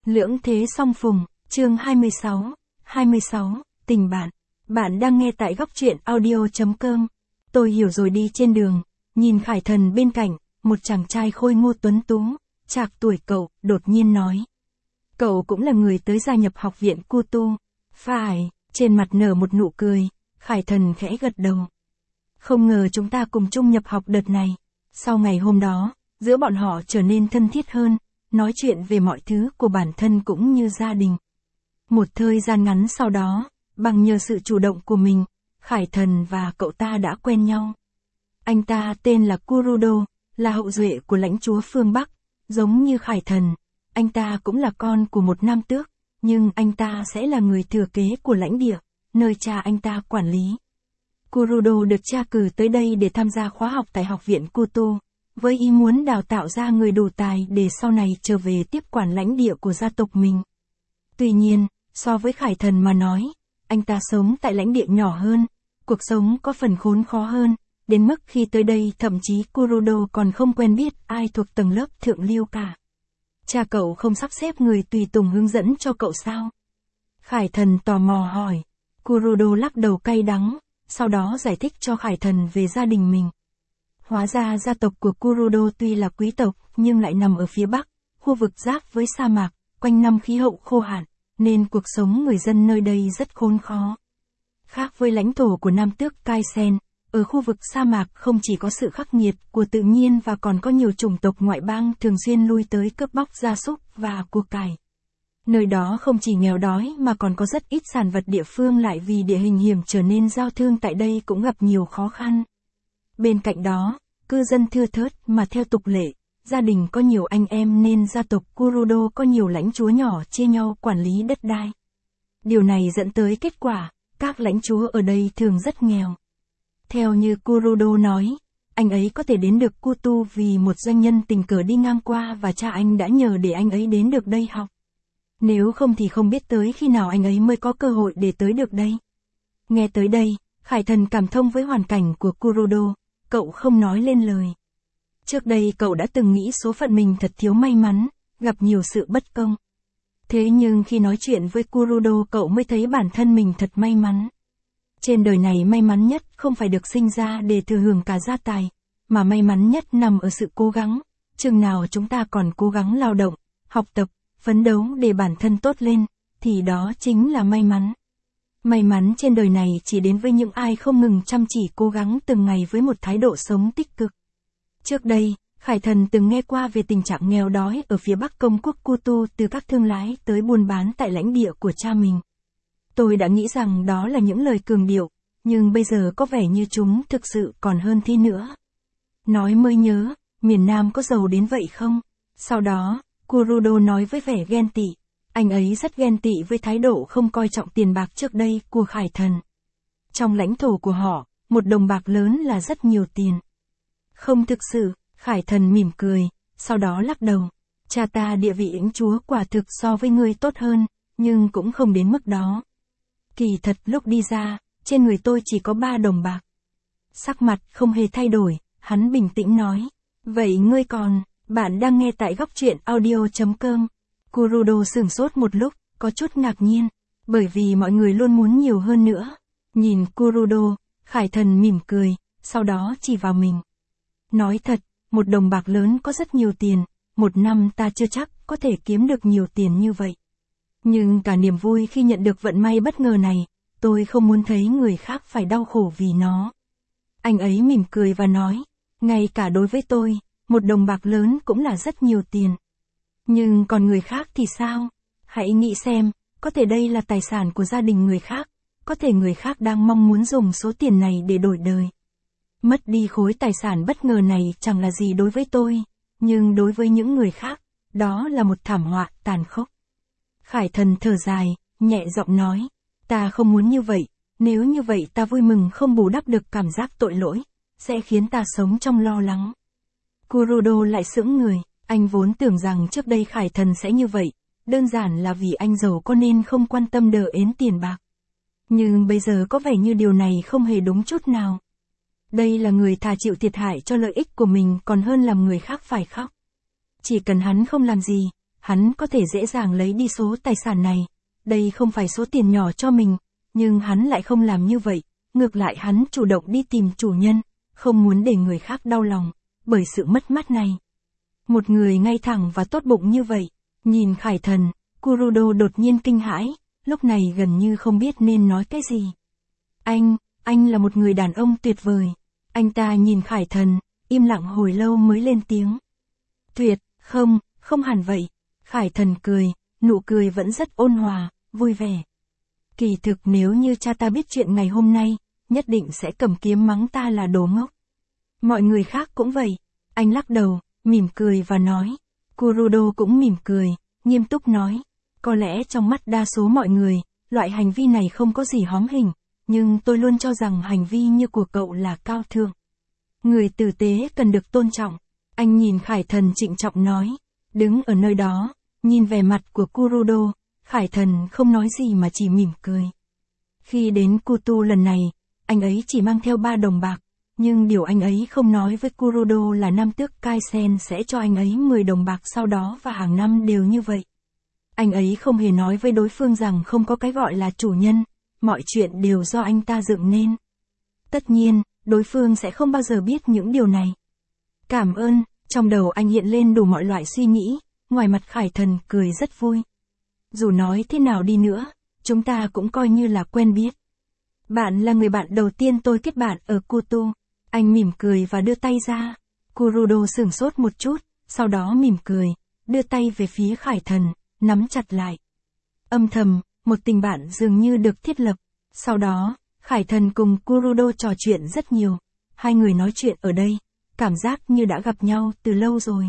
Lưỡng thế song phùng, chương 26, tình bạn. Bạn đang nghe tại góc truyện audio.com. Tôi hiểu rồi. Đi trên đường, nhìn Khải Thần bên cạnh, một chàng trai khôi ngô tuấn tú, trạc tuổi cậu, đột nhiên nói. Cậu cũng là người tới gia nhập học viện Kutu. Phải, trên mặt nở một nụ cười, Khải Thần khẽ gật đầu. Không ngờ chúng ta cùng chung nhập học đợt này. Sau ngày hôm đó, giữa bọn họ trở nên thân thiết hơn, nói chuyện về mọi thứ của bản thân cũng như gia đình. Một thời gian ngắn sau đó, bằng nhờ sự chủ động của mình, Khải Thần và cậu ta đã quen nhau. Anh ta tên là Kurudo, là hậu duệ của lãnh chúa phương Bắc, giống như Khải Thần. Anh ta cũng là con của một nam tước, nhưng anh ta sẽ là người thừa kế của lãnh địa, nơi cha anh ta quản lý. Kurudo được cha cử tới đây để tham gia khóa học tại học viện Kutu, với ý muốn đào tạo ra người đủ tài để sau này trở về tiếp quản lãnh địa của gia tộc mình. Tuy nhiên, so với Khải Thần mà nói, anh ta sống tại lãnh địa nhỏ hơn, cuộc sống có phần khốn khó hơn, đến mức khi tới đây thậm chí Kurudo còn không quen biết ai thuộc tầng lớp thượng lưu cả. Cha cậu không sắp xếp người tùy tùng hướng dẫn cho cậu sao? Khải Thần tò mò hỏi. Kurudo lắc đầu cay đắng, sau đó giải thích cho Khải Thần về gia đình mình. Hóa ra gia tộc của Kurudo tuy là quý tộc nhưng lại nằm ở phía Bắc, khu vực giáp với sa mạc, quanh năm khí hậu khô hạn, nên cuộc sống người dân nơi đây rất khốn khó. Khác với lãnh thổ của nam tước Kaisen, ở khu vực sa mạc không chỉ có sự khắc nghiệt của tự nhiên và còn có nhiều chủng tộc ngoại bang thường xuyên lui tới cướp bóc gia súc và của cải. Nơi đó không chỉ nghèo đói mà còn có rất ít sản vật địa phương, lại vì địa hình hiểm trở nên giao thương tại đây cũng gặp nhiều khó khăn. Bên cạnh đó, cư dân thưa thớt mà theo tục lệ, gia đình có nhiều anh em nên gia tộc Kurudo có nhiều lãnh chúa nhỏ chia nhau quản lý đất đai. Điều này dẫn tới kết quả, các lãnh chúa ở đây thường rất nghèo. Theo như Kurudo nói, anh ấy có thể đến được Kutu vì một doanh nhân tình cờ đi ngang qua và cha anh đã nhờ để anh ấy đến được đây học. Nếu không thì không biết tới khi nào anh ấy mới có cơ hội để tới được đây. Nghe tới đây, Khải Thần cảm thông với hoàn cảnh của Kurudo, cậu không nói lên lời. Trước đây cậu đã từng nghĩ số phận mình thật thiếu may mắn, gặp nhiều sự bất công. Thế nhưng khi nói chuyện với Kurudo cậu mới thấy bản thân mình thật may mắn. Trên đời này may mắn nhất không phải được sinh ra để thừa hưởng cả gia tài, mà may mắn nhất nằm ở sự cố gắng. Chừng nào chúng ta còn cố gắng lao động, học tập, phấn đấu để bản thân tốt lên, thì đó chính là may mắn. May mắn trên đời này chỉ đến với những ai không ngừng chăm chỉ cố gắng từng ngày với một thái độ sống tích cực. Trước đây, Khải Thần từng nghe qua về tình trạng nghèo đói ở phía Bắc công quốc Kutu từ các thương lái tới buôn bán tại lãnh địa của cha mình. Tôi đã nghĩ rằng đó là những lời cường điệu, nhưng bây giờ có vẻ như chúng thực sự còn hơn thế nữa. Nói mới nhớ, miền Nam có giàu đến vậy không? Sau đó, Kurudo nói với vẻ ghen tị. Anh ấy rất ghen tị với thái độ không coi trọng tiền bạc trước đây của Khải Thần. Trong lãnh thổ của họ, một đồng bạc lớn là rất nhiều tiền. Không thực sự, Khải Thần mỉm cười, sau đó lắc đầu. Cha ta địa vị lãnh chúa quả thực so với ngươi tốt hơn, nhưng cũng không đến mức đó. Kỳ thật lúc đi ra, trên người tôi chỉ có 3 đồng bạc. Sắc mặt không hề thay đổi, hắn bình tĩnh nói. Vậy ngươi còn, bạn đang nghe tại góc truyện audio.com. Kurudo sửng sốt một lúc, có chút ngạc nhiên, bởi vì mọi người luôn muốn nhiều hơn nữa. Nhìn Kurudo, Khải Thần mỉm cười, sau đó chỉ vào mình. Nói thật, một đồng bạc lớn có rất nhiều tiền, một năm ta chưa chắc có thể kiếm được nhiều tiền như vậy. Nhưng cả niềm vui khi nhận được vận may bất ngờ này, tôi không muốn thấy người khác phải đau khổ vì nó. Anh ấy mỉm cười và nói, ngay cả đối với tôi, một đồng bạc lớn cũng là rất nhiều tiền. Nhưng còn người khác thì sao? Hãy nghĩ xem, có thể đây là tài sản của gia đình người khác, có thể người khác đang mong muốn dùng số tiền này để đổi đời. Mất đi khối tài sản bất ngờ này chẳng là gì đối với tôi, nhưng đối với những người khác, đó là một thảm họa tàn khốc. Khải Thần thở dài, nhẹ giọng nói, ta không muốn như vậy, nếu như vậy ta vui mừng không bù đắp được cảm giác tội lỗi, sẽ khiến ta sống trong lo lắng. Kurudo lại sững người, anh vốn tưởng rằng trước đây Khải Thần sẽ như vậy, đơn giản là vì anh giàu có nên không quan tâm đờ ến tiền bạc. Nhưng bây giờ có vẻ như điều này không hề đúng chút nào. Đây là người thà chịu thiệt hại cho lợi ích của mình còn hơn làm người khác phải khóc. Chỉ cần hắn không làm gì, hắn có thể dễ dàng lấy đi số tài sản này. Đây không phải số tiền nhỏ cho mình, nhưng hắn lại không làm như vậy, ngược lại hắn chủ động đi tìm chủ nhân, không muốn để người khác đau lòng, bởi sự mất mát này. Một người ngay thẳng và tốt bụng như vậy, nhìn Khải Thần, Kurudo đột nhiên kinh hãi, lúc này gần như không biết nên nói cái gì. Anh là một người đàn ông tuyệt vời. Anh ta nhìn Khải Thần, im lặng hồi lâu mới lên tiếng. Tuyệt, không hẳn vậy. Khải Thần cười, nụ cười vẫn rất ôn hòa, vui vẻ. Kỳ thực nếu như cha ta biết chuyện ngày hôm nay, nhất định sẽ cầm kiếm mắng ta là đồ ngốc. Mọi người khác cũng vậy. Anh lắc đầu, mỉm cười và nói. Kurudo cũng mỉm cười, nghiêm túc nói. Có lẽ trong mắt đa số mọi người, loại hành vi này không có gì hóm hình, nhưng tôi luôn cho rằng hành vi như của cậu là cao thượng. Người tử tế cần được tôn trọng. Anh nhìn Khải Thần trịnh trọng nói. Đứng ở nơi đó, nhìn vẻ mặt của Kurudo, Khải Thần không nói gì mà chỉ mỉm cười. Khi đến Kutu lần này, anh ấy chỉ mang theo 3 đồng bạc, nhưng điều anh ấy không nói với Kurudo là Nam tước Kaisen sẽ cho anh ấy 10 đồng bạc sau đó và hàng năm đều như vậy. Anh ấy không hề nói với đối phương rằng không có cái gọi là chủ nhân, mọi chuyện đều do anh ta dựng nên. Tất nhiên, đối phương sẽ không bao giờ biết những điều này. Cảm ơn, trong đầu anh hiện lên đủ mọi loại suy nghĩ, ngoài mặt Khải Thần cười rất vui. Dù nói thế nào đi nữa, chúng ta cũng coi như là quen biết. Bạn là người bạn đầu tiên tôi kết bạn ở Kutu. Anh mỉm cười và đưa tay ra. Kurudo sửng sốt một chút, sau đó mỉm cười, đưa tay về phía Khải Thần, nắm chặt lại. Âm thầm, một tình bạn dường như được thiết lập. Sau đó, Khải Thần cùng Kurudo trò chuyện rất nhiều. Hai người nói chuyện ở đây, cảm giác như đã gặp nhau từ lâu rồi.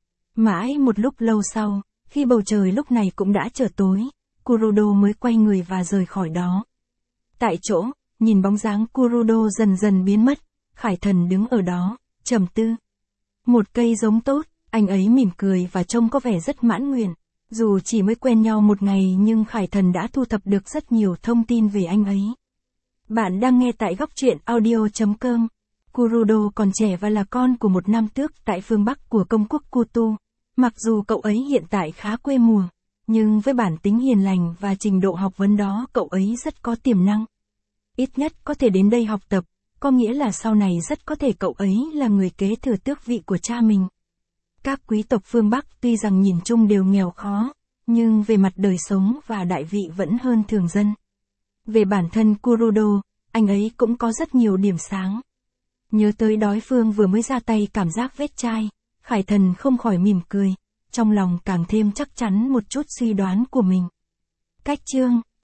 Mãi một lúc lâu sau, khi bầu trời lúc này cũng đã trở tối, Kurudo mới quay người và rời khỏi đó. Tại chỗ, nhìn bóng dáng Kurudo dần dần biến mất, Khải Thần đứng ở đó, trầm tư. Một cây giống tốt, anh ấy mỉm cười và trông có vẻ rất mãn nguyện. Dù chỉ mới quen nhau một ngày nhưng Khải Thần đã thu thập được rất nhiều thông tin về anh ấy. Bạn đang nghe tại góc truyện audio.com. Kurudo còn trẻ và là con của một nam tước tại phương Bắc của công quốc Kutu. Mặc dù cậu ấy hiện tại khá quê mùa, nhưng với bản tính hiền lành và trình độ học vấn đó cậu ấy rất có tiềm năng. Ít nhất có thể đến đây học tập, có nghĩa là sau này rất có thể cậu ấy là người kế thừa tước vị của cha mình. Các quý tộc phương Bắc tuy rằng nhìn chung đều nghèo khó, nhưng về mặt đời sống và đại vị vẫn hơn thường dân. Về bản thân Kurudo, anh ấy cũng có rất nhiều điểm sáng. Nhớ tới đối phương vừa mới ra tay cảm giác vết chai, Khải Thần không khỏi mỉm cười, trong lòng càng thêm chắc chắn một chút suy đoán của mình. Cách chương